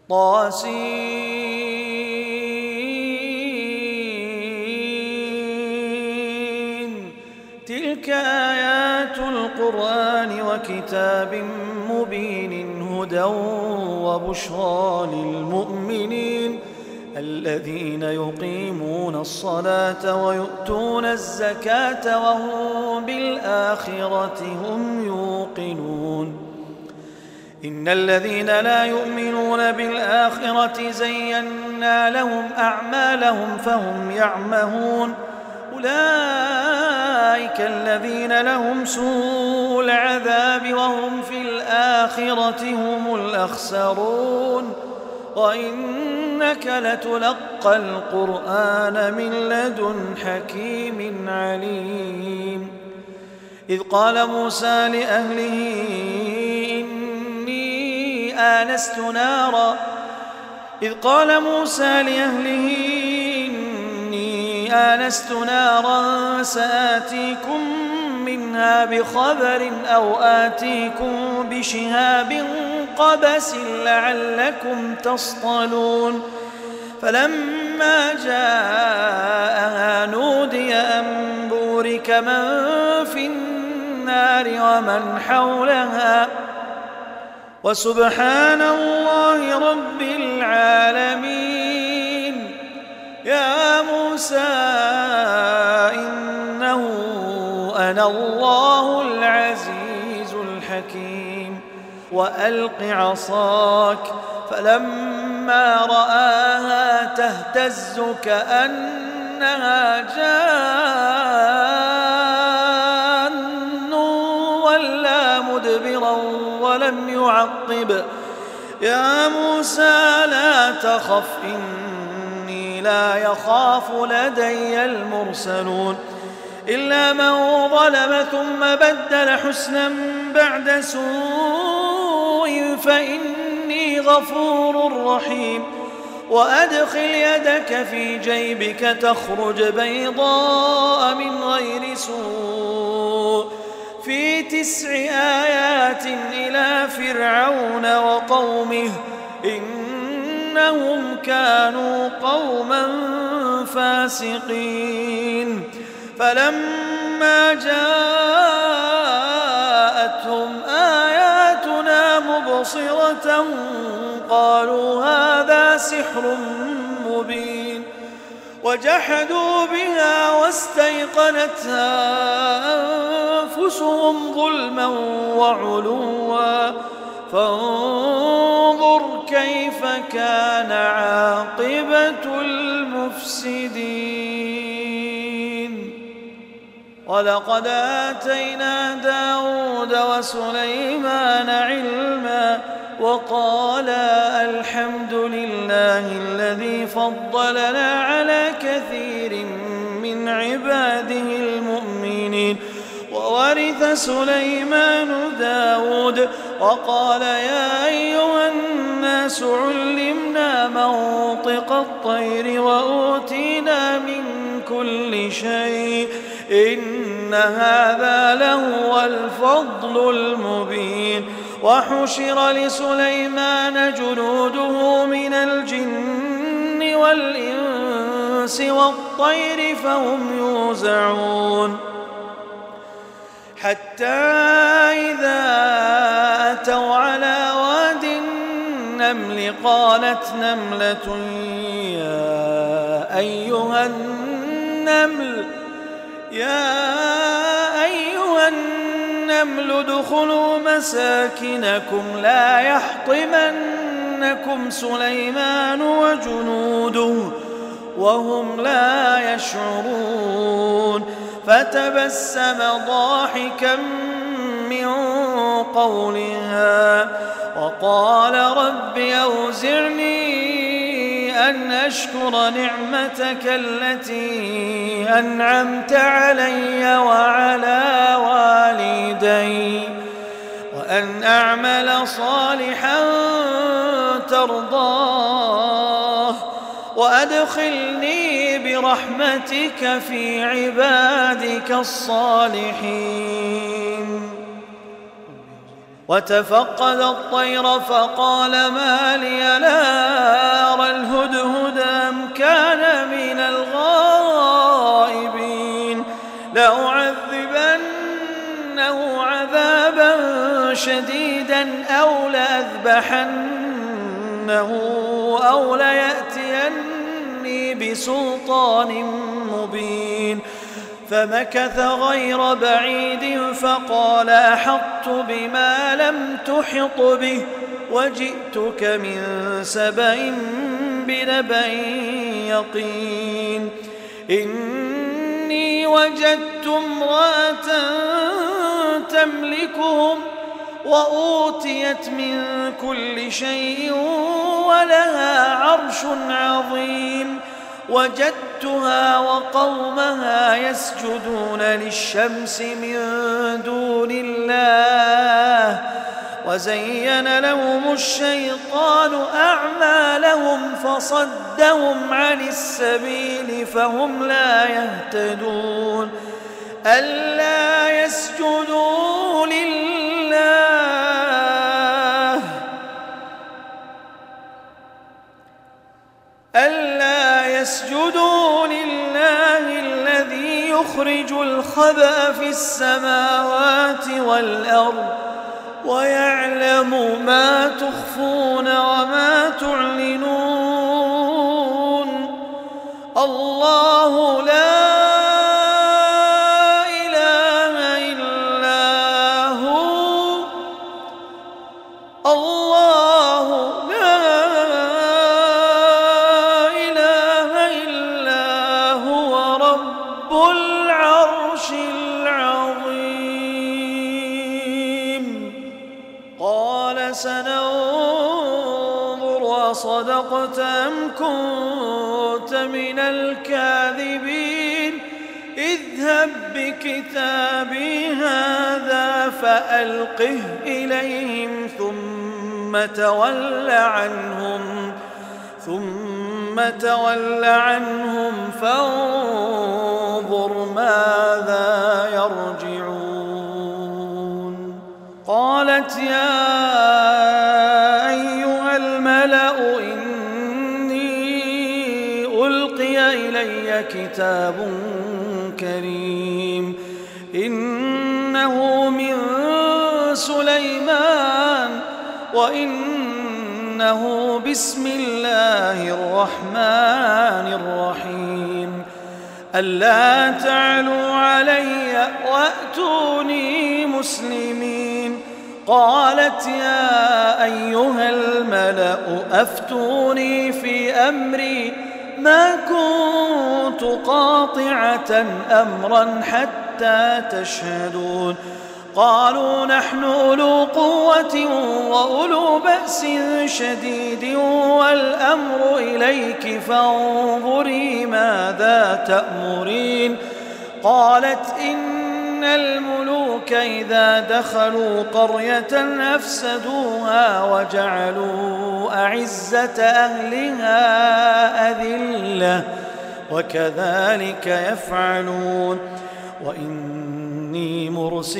طاسين. تلك آيات القرآن وكتاب مبين هدى وبشرى للمؤمنين الذين يقيمون الصلاة ويؤتون الزكاة وهم بالآخرة هم يوقنون. إن الذين لا يؤمنون بالآخرة زينا لهم أعمالهم فهم يعمهون. أولئك الذين لهم سوء العذاب وهم في الآخرة هم الأخسرون. وإنك لتلقى القرآن من لدن حكيم عليم. إذ قال موسى لأهله إني آنست نارا سآتيكم منها بخبر أو آتيكم بشهاب قبس لعلكم تصطلون. فلما جاءها نودي أن بورك من في النار ومن حولها وسبحان الله رب العالمين. يا موسى إنه أنا الله العزيز الحكيم. وألق عصاك فلما رآها تهتز كأنها جان ولا مدبرا ولم يعقب. يا موسى لا تخف إني لا يخاف لدي المرسلون. إلا من ظلم ثم بدل حسنا بعد سوء فإني غفور رحيم. وأدخل يدك في جيبك تخرج بيضاء من غير سوء في 9 آيات إلى فرعون وقومه إنهم كانوا قوما فاسقين. فلما جاءتهم آياتنا مبصرة قالوا هذا سحر مبين. وجحدوا بها واستيقنتها أنفسهم ظلما وعلوا فانظر كيف كان عاقبة المفسدين. ولقد آتينا داود وسليمان علما وقالا الحمد لله الذي فضلنا على كثير من عباده المؤمنين. وورث سليمان داود وقال يا أيها الناس علمنا منطق الطير وأوتينا من كل شيء إن هذا لهو الفضل المبين. وحشر لسليمان جنوده من الجن والإنس والطير فهم يوزعون. حتى إذا أتوا على واد النمل قالت نملة يا أيها النمل ادخلوا مساكنكم لا يحطمنكم سليمان وجنوده وهم لا يشعرون. فتبسم ضاحكا من قولها وقال رب أوزعني أن أشكر نعمتك التي أنعمت علي وعلى والدي وأن أعمل صالحا ترضاه وأدخلني برحمتك في عبادك الصالحين. وتفقد الطير فقال ما لي لا ملكا أو لأذبحنه أو ليأتيني بسلطان مبين. فمكث غير بعيد فقال أحطت بما لم تحط به وجئتك من سبأ بنبأ يقين. إني وجدت امرأة تملكهم وأوتيت من كل شيء ولها عرش عظيم. وجدتها وقومها يسجدون للشمس من دون الله وزين لهم الشيطان أعمالهم فصدهم عن السبيل فهم لا يهتدون. ألا يسجدوا لله الذي يخرج الخبأ في السماوات والأرض ويعلم ما تخفون وما تعلنون. الله لا إله إلا هو. الله لا إله إلا هو رب العرش العظيم. قال سننظر أصدقت أم كنت من الكاذبين. اذهب بكتابي هذا فألقه إليهم ثم تول عنهم فانظر ماذا يرجعون. قالت يا أيها الملأ إني ألقي إلي كتاب كريم إنه من سليمان وإنه بسم الله الرحمن الرحيم. ألا تعلوا علي وأتوني مسلمين. قالت يا أيها الملأ أفتوني في أمري ما كنت قاطعة أمرا حتى تشهدون. قالوا نحن أولو قوة وأولو بأس شديد والأمر إليك فانظري ماذا تأمرين. قالت إن الملوك إذا دخلوا قرية أفسدوها وجعلوا أعزة أهلها أذلة وكذلك يفعلون. وإني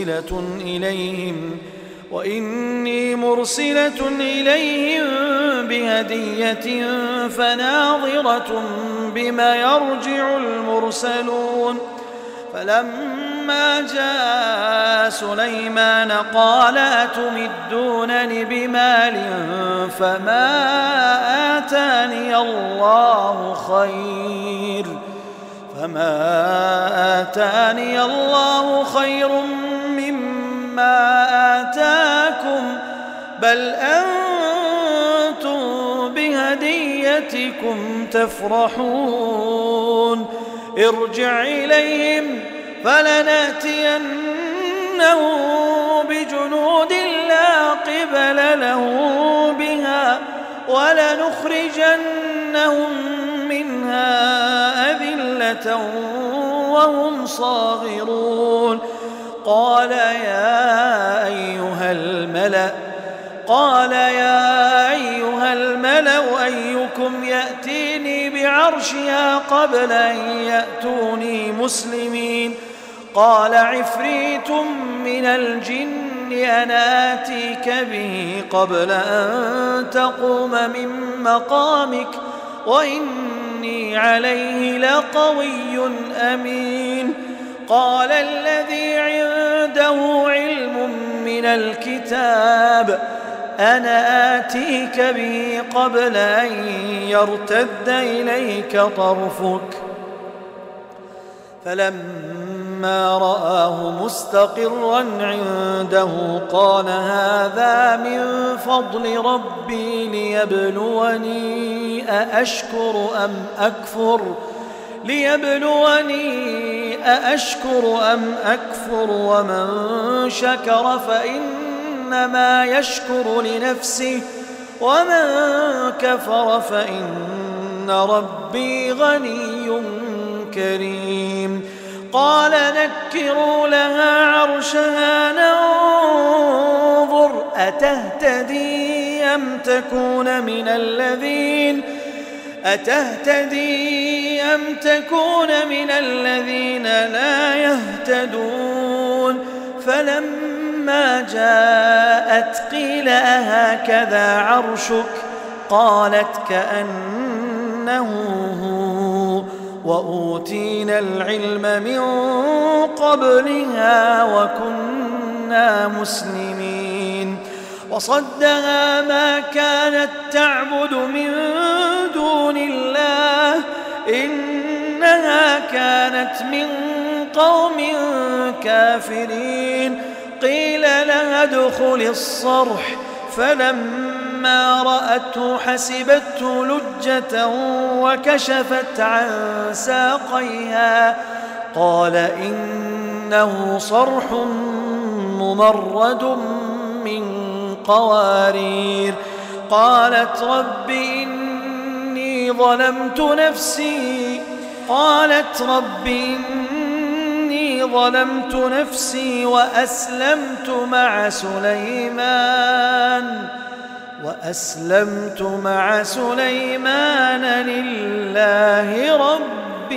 مرسلة إليهم بهدية فناظرة بما يرجع المرسلون. فلما جاء سليمان قال أتمدونني بمال فما آتاني الله خير مما آتاكم بل أنتم بهديتكم تفرحون. ارجع إليهم فلنأتينهم بجنود لا قبل له بها ولنخرجنهم منها أذلة وهم صاغرون. قال يا أيها الملأ أيكم يأتيني بعرشها قبل أن يأتوني مسلمين. قال عفريت من الجن أنا آتيك به قبل أن تقوم من مقامك وإني عليه لقوي أمين. قال الذي عنده علم من الكتاب أنا آتيك به قبل أن يرتد إليك طرفك فلما رآه مستقرا عنده قال هذا من فضل ربي ليبلوني أأشكر أم أكفر ومن شكر فإنما يشكر لنفسه ومن كفر فإن ربي غني كريم قال نكروا لها عرشها ننظر أتهتدي أم تكون من الذين لا يهتدون فلما جاءت قيل أهكذا عرشك قالت كأنه هو وأوتينا العلم من قبلها وكنا مسلمين وصدها ما كانت تعبد من دون الله إنها كانت من قوم كافرين قيل لها ادخل الصرح فلما رأته حسبته لجة وكشفت عن ساقيها قال إنه صرح ممرد من قوارير قالت رب إني ظلمت نفسي وأسلمت مع سليمان لله رب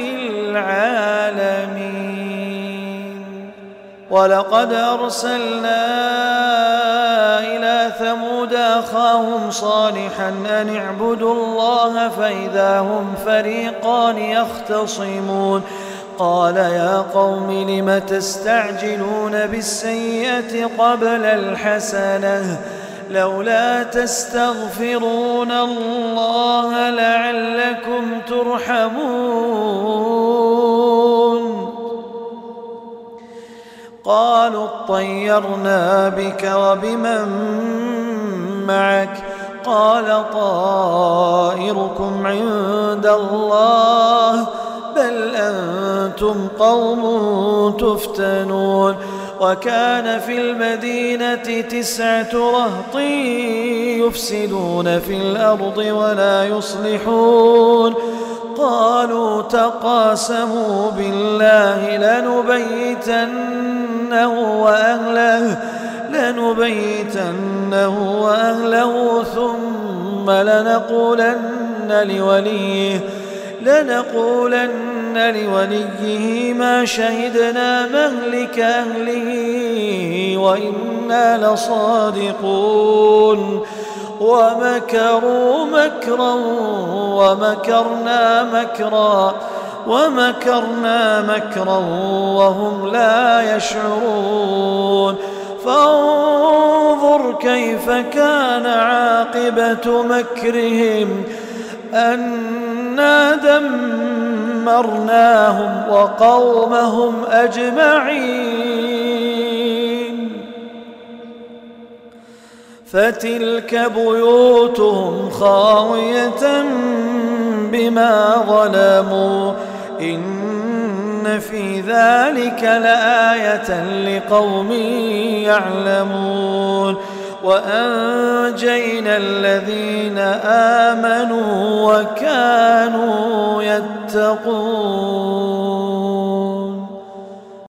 العالمين ولقد أرسلنا إلى ثمود أخاهم صالحا أن اعبدوا الله فإذا هم فريقان يختصمون قال يا قوم لم تستعجلون بالسيئة قبل الحسنة لولا تستغفرون الله لعلكم ترحمون قالوا اطيرنا بك وبمن معك قال طائركم عند الله بل أنتم قوم تفتنون وكان في المدينة 9 رهط يفسدون في الأرض ولا يصلحون قالوا تقاسموا بالله لنبيتنه وأهله ثم لنقولن لوليه ما شهدنا مهلك أهله وإنا لصادقون ومكروا مكرا ومكرنا مكرا وهم لا يشعرون فانظر كيف كان عاقبة مكرهم أنا دمرناهم وقومهم أجمعين فتلك بيوتهم خاوية بما ظلموا إن في ذلك لآية لقوم يعلمون وأنجينا الذين آمنوا وكانوا يتقون